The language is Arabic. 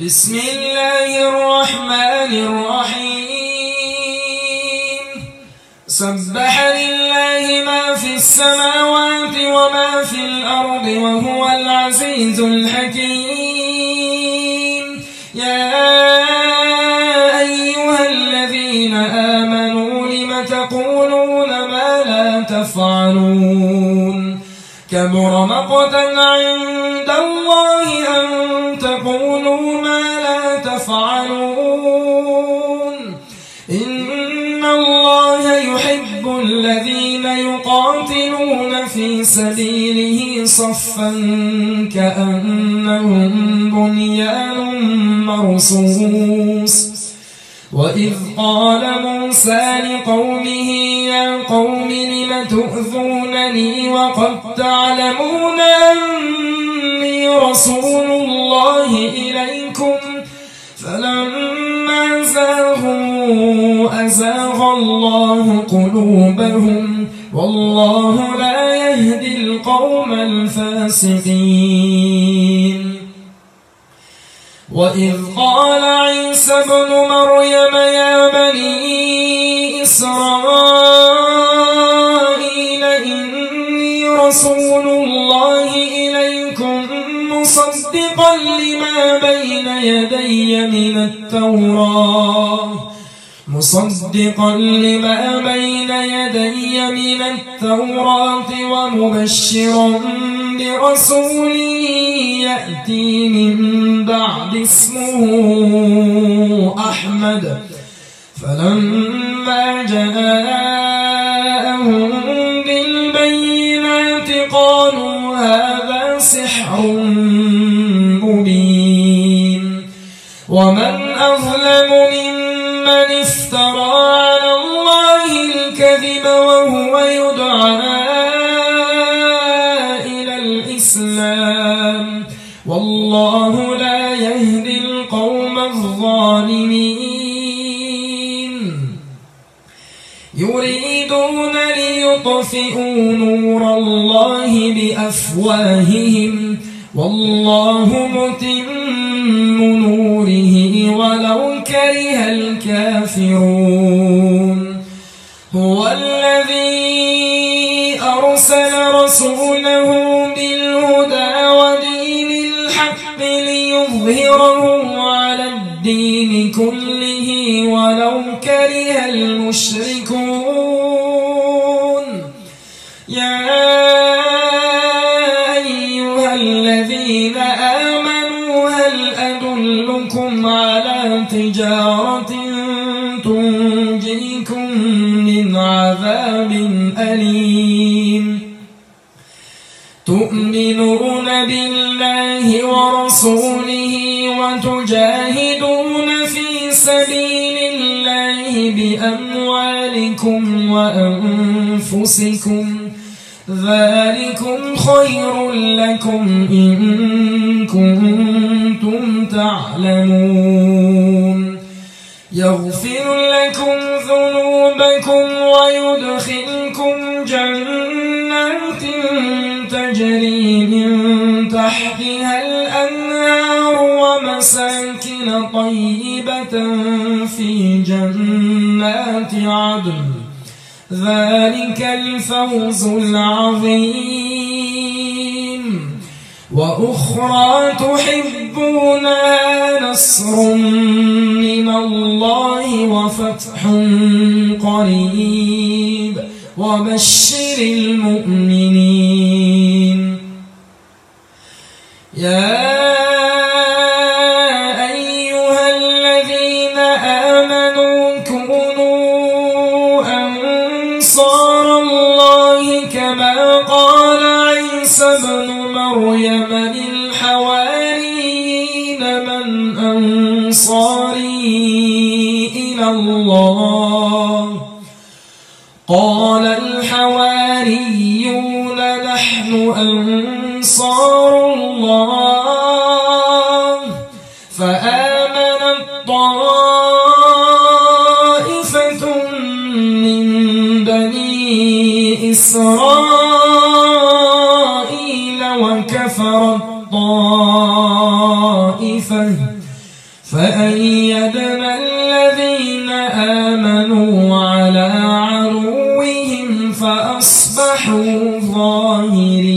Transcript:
بسم الله الرحمن الرحيم سبح لله ما في السماوات وما في الأرض وهو العزيز الحكيم يا أيها الذين آمنوا لم تقولون ما لا تفعلون كبر مقتا عند الله أن تقولوا ما لا تفعلون إن الله يحب الذين يقاتلون في سبيله صفا كأنهم بنيان مرصوص وإذ قال موسى لقومه يا قوم لم تؤذونني وقد تعلمون أني رسول الله إليكم فلما زاغوا أزاغ الله قلوبهم والله لا يهدي القوم الفاسقين وإذ قال عيسى ابن مريم يا بني إسرائيل إني رسول الله إليكم مصدقا لما بين يدي من التوراة ومبشرا برسول يأتي من بعد اسمه أحمد فلما جاءهم بالبينات قالوا هذا سحر مبين ومن أظلم ممن افترى على الله الكذب وهو يدعى إلى الإسلام والله لا يهدي القوم الظالمين يريدون ليطفئوا نور الله بأفواههم والله متم نوره ولو كره الكافرون هو الذي أرسل رسوله بالهدى ودين الحق ليظهره على الدين كله ولو كره المشركون يا أيها الذين آمنوا هل أدلكم على تجارة تنجيكم من عذاب أليم تؤمنون بالله ورسوله وتجاهدون في سبيل الله بأموالكم وأنفسكم ذلكم خير لكم إن كنتم تعلمون يغفر لكم ذنوبكم ويدخلكم جنات تجري من تحتها الأنهار ومساكن طيبة في جنات عدن ذلك الفوز العظيم وأخرى تحبونها نصر من الله وفتح قريب وبشر المؤمنين يا أيها الذين آمنوا كونوا أنصار الله كما قال عيسى ابن مريم للحواريين من أنصاري إلى الله قال الحواريون نحن أنصار الله فآمنت طائفة من بني إسرائيل وكفرت طائفة فأيدنا الذين آمنوا على عدوهم فأصبحوا ظاهرين.